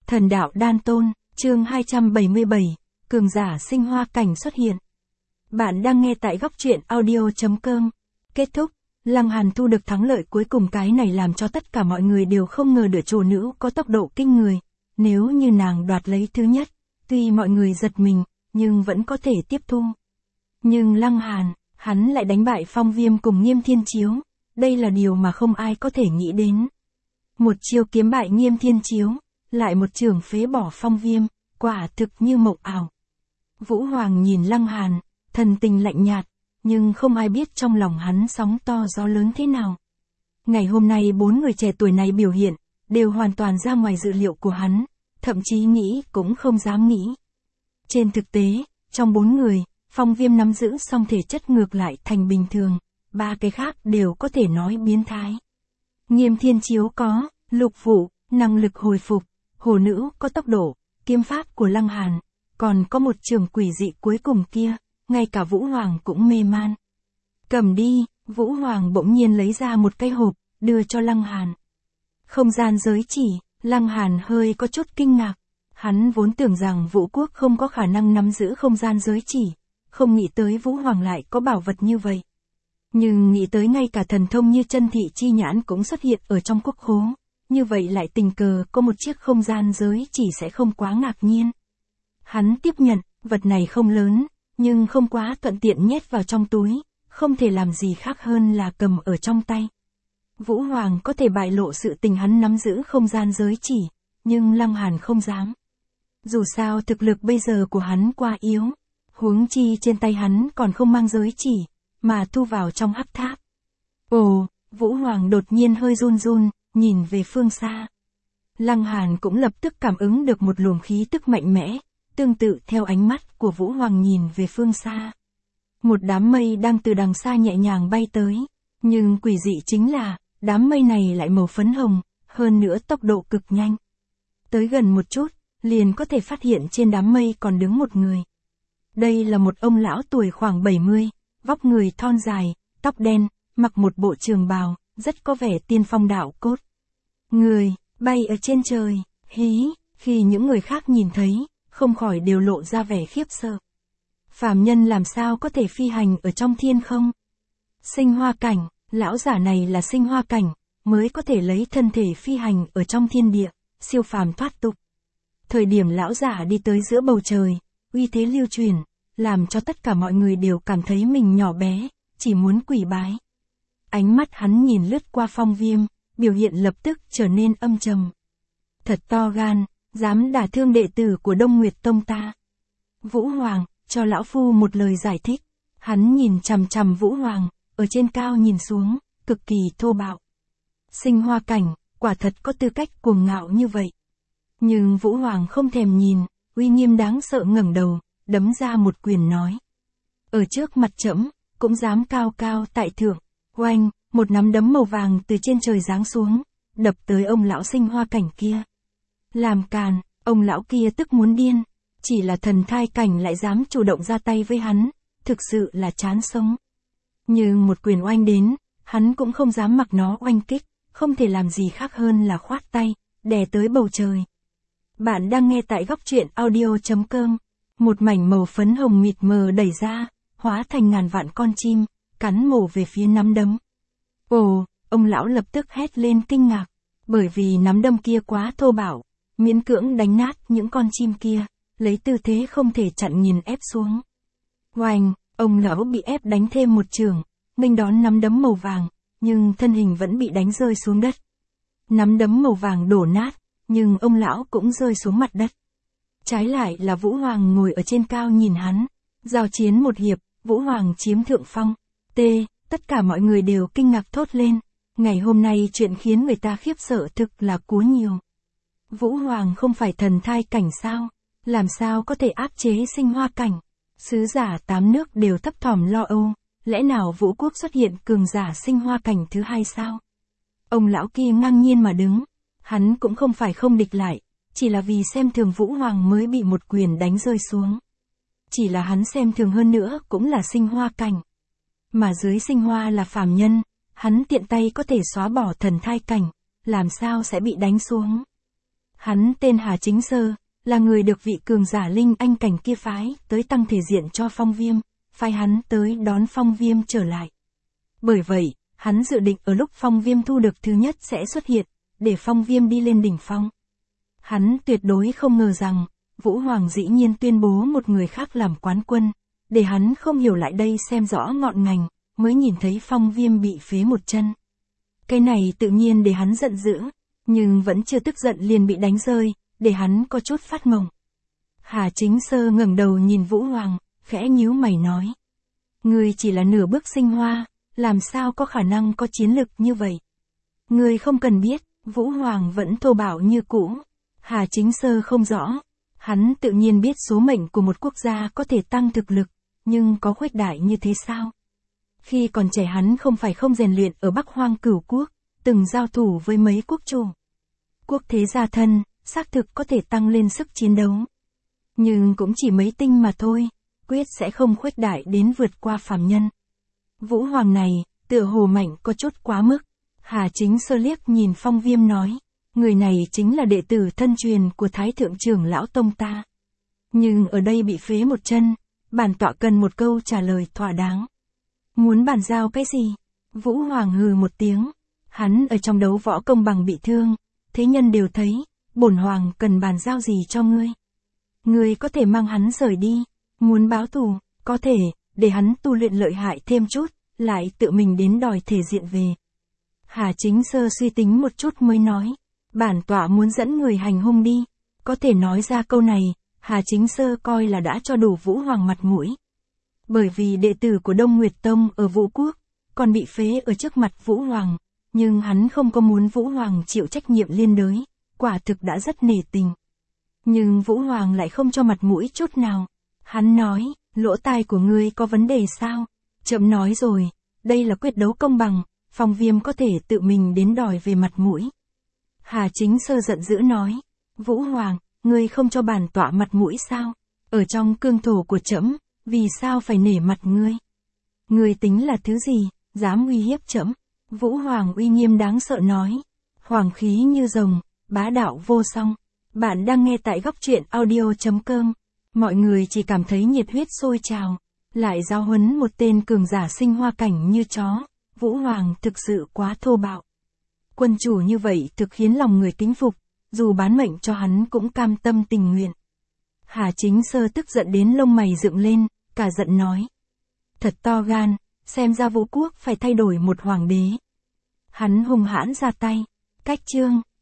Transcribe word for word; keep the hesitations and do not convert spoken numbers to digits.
Thần đạo đan tôn, chương hai trăm bảy mươi bảy, cường giả sinh hoa cảnh xuất hiện. Bạn đang nghe tại góc truyện audio chấm com. Kết thúc, Lăng Hàn thu được thắng lợi cuối cùng, cái này làm cho tất cả mọi người đều không ngờ được chủ nữ có tốc độ kinh người. Nếu như nàng đoạt lấy thứ nhất, tuy mọi người giật mình, nhưng vẫn có thể tiếp thu. Nhưng Lăng Hàn, hắn lại đánh bại Phong Viêm cùng Nghiêm Thiên Chiếu, đây là điều mà không ai có thể nghĩ đến. Một chiêu kiếm bại Nghiêm Thiên Chiếu, lại một chưởng phế bỏ Phong Viêm, quả thực như mộng ảo. Vũ Hoàng nhìn Lăng Hàn, thần tình lạnh nhạt, nhưng không ai biết trong lòng hắn sóng to gió lớn thế nào. Ngày hôm nay bốn người trẻ tuổi này biểu hiện, đều hoàn toàn ra ngoài dự liệu của hắn, thậm chí nghĩ cũng không dám nghĩ. Trên thực tế, trong bốn người, Phong Viêm nắm giữ song thể chất ngược lại thành bình thường, ba cái khác đều có thể nói biến thái. Nghiêm Thiên Chiếu có lục vụ, năng lực hồi phục, hồ nữ có tốc độ, kiếm pháp của Lăng Hàn, còn có một trường quỷ dị cuối cùng kia, ngay cả Vũ Hoàng cũng mê man. Cầm đi, Vũ Hoàng bỗng nhiên lấy ra một cái hộp, đưa cho Lăng Hàn. Không gian giới chỉ, Lăng Hàn hơi có chút kinh ngạc. Hắn vốn tưởng rằng Vũ Quốc không có khả năng nắm giữ không gian giới chỉ, không nghĩ tới Vũ Hoàng lại có bảo vật như vậy. Nhưng nghĩ tới ngay cả thần thông như chân thị chi nhãn cũng xuất hiện ở trong quốc khố, như vậy lại tình cờ có một chiếc không gian giới chỉ sẽ không quá ngạc nhiên. Hắn tiếp nhận, vật này không lớn, nhưng không quá thuận tiện nhét vào trong túi, không thể làm gì khác hơn là cầm ở trong tay. Vũ Hoàng có thể bại lộ sự tình hắn nắm giữ không gian giới chỉ, nhưng Lăng Hàn không dám. Dù sao thực lực bây giờ của hắn quá yếu, huống chi trên tay hắn còn không mang giới chỉ, mà thu vào trong hắc tháp. Ồ, Vũ Hoàng đột nhiên hơi run run, nhìn về phương xa. Lăng Hàn cũng lập tức cảm ứng được một luồng khí tức mạnh mẽ, tương tự theo ánh mắt của Vũ Hoàng nhìn về phương xa. Một đám mây đang từ đằng xa nhẹ nhàng bay tới, nhưng quỷ dị chính là, đám mây này lại màu phấn hồng, hơn nữa tốc độ cực nhanh. Tới gần một chút, liền có thể phát hiện trên đám mây còn đứng một người. Đây là một ông lão tuổi khoảng bảy mươi, vóc người thon dài, tóc đen, mặc một bộ trường bào, rất có vẻ tiên phong đạo cốt. Người, bay ở trên trời, hí, khi những người khác nhìn thấy, không khỏi đều lộ ra vẻ khiếp sợ. Phàm nhân làm sao có thể phi hành ở trong thiên không? Sinh hoa cảnh, lão giả này là sinh hoa cảnh, mới có thể lấy thân thể phi hành ở trong thiên địa, siêu phàm thoát tục. Thời điểm lão giả đi tới giữa bầu trời, uy thế lưu truyền, làm cho tất cả mọi người đều cảm thấy mình nhỏ bé, chỉ muốn quỳ bái. Ánh mắt hắn nhìn lướt qua Phong Viêm, biểu hiện lập tức trở nên âm trầm. Thật to gan, dám đả thương đệ tử của Đông Nguyệt Tông ta. Vũ Hoàng, cho lão phu một lời giải thích. Hắn nhìn chằm chằm Vũ Hoàng, ở trên cao nhìn xuống, cực kỳ thô bạo. Sinh hoa cảnh, quả thật có tư cách cuồng ngạo như vậy. Nhưng Vũ Hoàng không thèm nhìn, uy nghiêm đáng sợ ngẩng đầu, đấm ra một quyền nói. Ở trước mặt trẫm, cũng dám cao cao tại thượng. Oanh, một nắm đấm màu vàng từ trên trời giáng xuống, đập tới ông lão sinh hoa cảnh kia. Làm càn, ông lão kia tức muốn điên, chỉ là thần thai cảnh lại dám chủ động ra tay với hắn, thực sự là chán sống. Nhưng một quyền oanh đến, hắn cũng không dám mặc nó oanh kích, không thể làm gì khác hơn là khoát tay, đè tới bầu trời. Bạn đang nghe tại góc truyện audio chấm com, một mảnh màu phấn hồng mịt mờ đẩy ra, hóa thành ngàn vạn con chim, cắn mổ về phía nắm đấm. Ồ, ông lão lập tức hét lên kinh ngạc, bởi vì nắm đấm kia quá thô bạo, miễn cưỡng đánh nát những con chim kia, lấy tư thế không thể chặn nhìn ép xuống. Oanh, ông lão bị ép đánh thêm một chưởng, nghênh đón nắm đấm màu vàng, nhưng thân hình vẫn bị đánh rơi xuống đất. Nắm đấm màu vàng đổ nát, nhưng ông lão cũng rơi xuống mặt đất. Trái lại là Vũ Hoàng ngồi ở trên cao nhìn hắn, giao chiến một hiệp, Vũ Hoàng chiếm thượng phong. T, tất cả mọi người đều kinh ngạc thốt lên, ngày hôm nay chuyện khiến người ta khiếp sợ thực là quá nhiều. Vũ Hoàng không phải thần thai cảnh sao, làm sao có thể áp chế sinh hoa cảnh? Sứ giả tám nước đều thấp thỏm lo âu, lẽ nào Vũ Quốc xuất hiện cường giả sinh hoa cảnh thứ hai sao? Ông lão kia ngang nhiên mà đứng, hắn cũng không phải không địch lại, chỉ là vì xem thường Vũ Hoàng mới bị một quyền đánh rơi xuống. Chỉ là hắn xem thường hơn nữa cũng là sinh hoa cảnh. Mà dưới sinh hoa là phàm nhân, hắn tiện tay có thể xóa bỏ thần thai cảnh, làm sao sẽ bị đánh xuống? Hắn tên Hà Chính Sơ, là người được vị cường giả linh anh cảnh kia phái tới tăng thể diện cho Phong Viêm, phái hắn tới đón Phong Viêm trở lại. Bởi vậy, hắn dự định ở lúc Phong Viêm thu được thứ nhất sẽ xuất hiện, để Phong Viêm đi lên đỉnh phong. Hắn tuyệt đối không ngờ rằng, Vũ Hoàng dĩ nhiên tuyên bố một người khác làm quán quân, để hắn không hiểu lại đây xem rõ ngọn ngành, mới nhìn thấy Phong Viêm bị phế một chân. Cái này tự nhiên để hắn giận dữ, nhưng vẫn chưa tức giận liền bị đánh rơi, để hắn có chút phát mộng. Hà Chính Sơ ngẩng đầu nhìn Vũ Hoàng, khẽ nhíu mày nói. Ngươi chỉ là nửa bước sinh hoa, làm sao có khả năng có chiến lực như vậy? Ngươi không cần biết, Vũ Hoàng vẫn thô bạo như cũ. Hà Chính Sơ không rõ. Hắn tự nhiên biết số mệnh của một quốc gia có thể tăng thực lực, nhưng có khuếch đại như thế sao? Khi còn trẻ hắn không phải không rèn luyện ở Bắc Hoang Cửu Quốc, từng giao thủ với mấy quốc chủ. Quốc thế gia thân, xác thực có thể tăng lên sức chiến đấu. Nhưng cũng chỉ mấy tinh mà thôi, quyết sẽ không khuếch đại đến vượt qua phàm nhân. Vũ Hoàng này, tựa hồ mạnh có chút quá mức. Hà Chính Sơ liếc nhìn Phong Viêm nói, người này chính là đệ tử thân truyền của Thái Thượng trưởng lão tông ta. Nhưng ở đây bị phế một chân, bản tọa cần một câu trả lời thỏa đáng. Muốn bàn giao cái gì? Vũ Hoàng hừ một tiếng. Hắn ở trong đấu võ công bằng bị thương, thế nhân đều thấy, bổn hoàng cần bàn giao gì cho ngươi. Ngươi có thể mang hắn rời đi, muốn báo thù, có thể, để hắn tu luyện lợi hại thêm chút, lại tự mình đến đòi thể diện về. Hà Chính Sơ suy tính một chút mới nói, bản tọa muốn dẫn người hành hung đi. Có thể nói ra câu này, Hà Chính Sơ coi là đã cho đủ Vũ Hoàng mặt mũi. Bởi vì đệ tử của Đông Nguyệt Tông ở Vũ Quốc, còn bị phế ở trước mặt Vũ Hoàng, nhưng hắn không có muốn Vũ Hoàng chịu trách nhiệm liên đới, quả thực đã rất nể tình. Nhưng Vũ Hoàng lại không cho mặt mũi chút nào. Hắn nói, lỗ tai của ngươi có vấn đề sao? Chậm nói rồi, đây là quyết đấu công bằng, Phong Viêm có thể tự mình đến đòi về mặt mũi. Hà Chính Sơ giận dữ nói, Vũ Hoàng, ngươi không cho bản tọa mặt mũi sao? Ở trong cương thổ của trẫm, vì sao phải nể mặt ngươi? Ngươi tính là thứ gì, dám uy hiếp trẫm? Vũ Hoàng uy nghiêm đáng sợ nói, hoàng khí như rồng, bá đạo vô song. Bạn đang nghe tại góc truyện audio chấm com. Mọi người chỉ cảm thấy nhiệt huyết sôi trào, lại giáo huấn một tên cường giả sinh hoa cảnh như chó. Vũ Hoàng thực sự quá thô bạo. Quân chủ như vậy thực khiến lòng người kính phục, dù bán mệnh cho hắn cũng cam tâm tình nguyện. Hà Chính Sơ tức giận đến lông mày dựng lên, cả giận nói. Thật to gan, xem ra Vũ Quốc phải thay đổi một hoàng đế. Hắn hung hãn ra tay. Cách chương